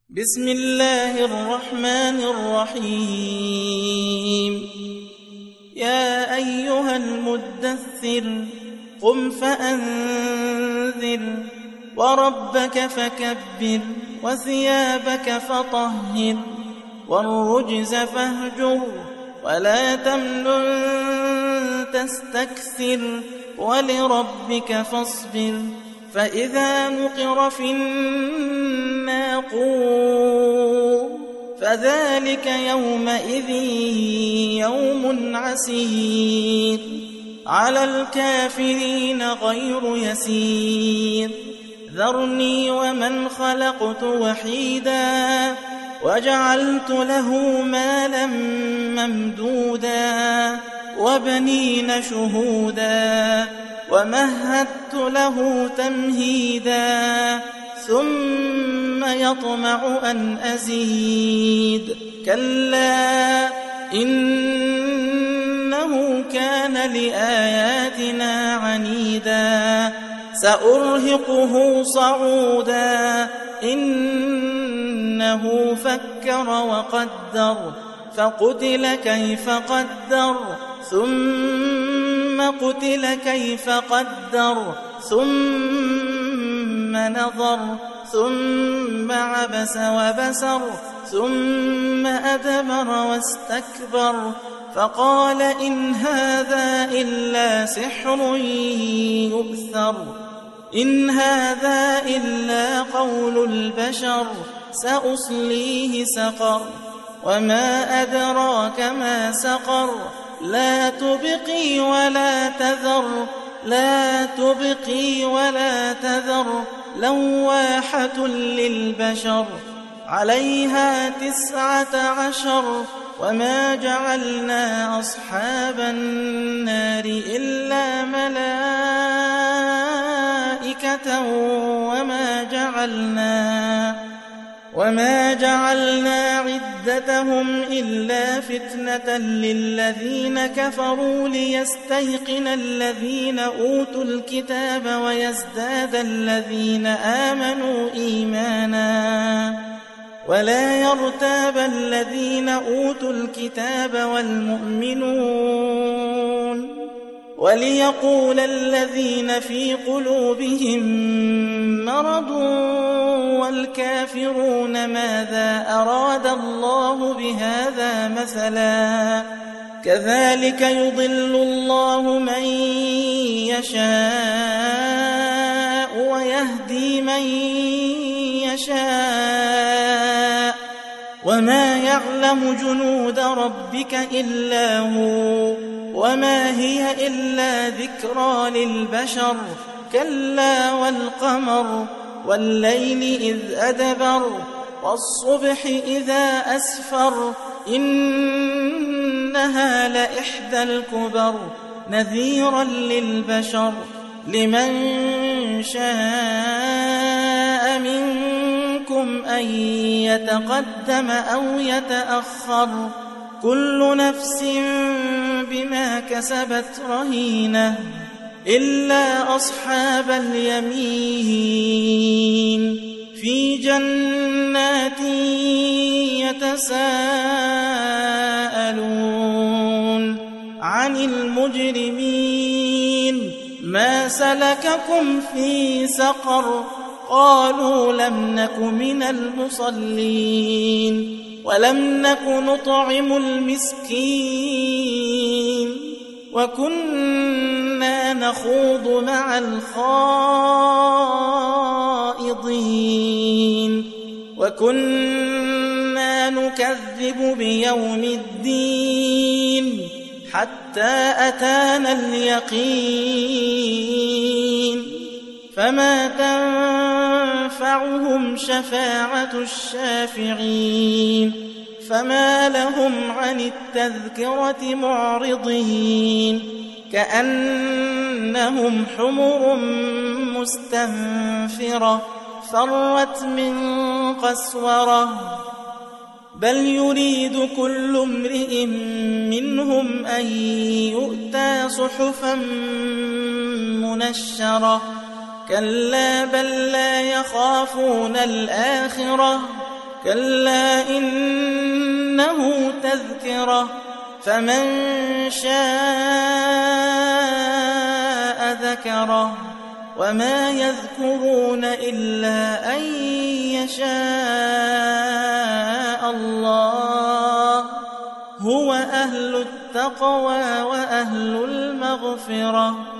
بسم الله الرحمن الرحيم يا أيها المدثر قم فأنذر وربك فكبر وثيابك فطهر والرجز فاهجر ولا تمنن تستكثر ولربك فاصبر فإذا نقر في الناقور فذلك يومئذ يوم عسير على الكافرين غير يسير ذرني ومن خلقت وحيدا وجعلت له مالا ممدودا وبنين شهودا ومهدت له تمهيدا ثم يطمع أن أزيد كلا إنه كان لآياتنا عنيدا سأرهقه صعودا إنه فكر وقدر فقتل كيف قدر ثم قتل كيف قدر ثم نظر ثم عبس وبسر ثم أدبر واستكبر فقال إن هذا إلا سحر يؤثر إن هذا إلا قول البشر سأصليه سقر وما أدراك ما سقر لا تبقي ولا تذر لا تبقي ولا تذر لواحة للبشر عليها 19 وما جعلنا أصحاب النار إلا ملائكة وما جعلنا عدتهم إلا فتنة للذين كفروا ليستيقن الذين أوتوا الكتاب ويزداد الذين آمنوا إيمانا ولا يرتاب الذين أوتوا الكتاب والمؤمنون وليقول الذين في قلوبهم مرض والكافرون ماذا أراد الله بهذا مثلا كذلك يضل الله من يشاء ويهدي من يشاء وما يعلم جنود ربك إلا هو وما هي إلا ذكرى للبشر كلا والقمر والليل إذ أدبر والصبح إذا أسفر إنها لإحدى الكبر نذيرا للبشر لمن شاء منكم أن يتقدم أو يتأخر كل نفس بما كسبت رهينة إلا أصحاب اليمين في جنات يتساءلون عن المجرمين ما سلككم في سقر قالوا لم نك من المصلين ولم نك نطعم المسكين وكنا نخوض مع الخائضين وكنا نكذب بيوم الدين حتى أتانا اليقين فما تنفعهم شفاعة الشافعين فما لهم عن التذكرة معرضين كأنهم حمر مستنفرة فرت من قسورة بل يريد كل امرئ منهم أن يؤتى صحفا منشرة كلا بل لا يخافون الآخرة كلا إنه تذكرة فمن شاء ذكره وما يذكرون إلا أن يشاء الله هو أهل التقوى وأهل المغفرة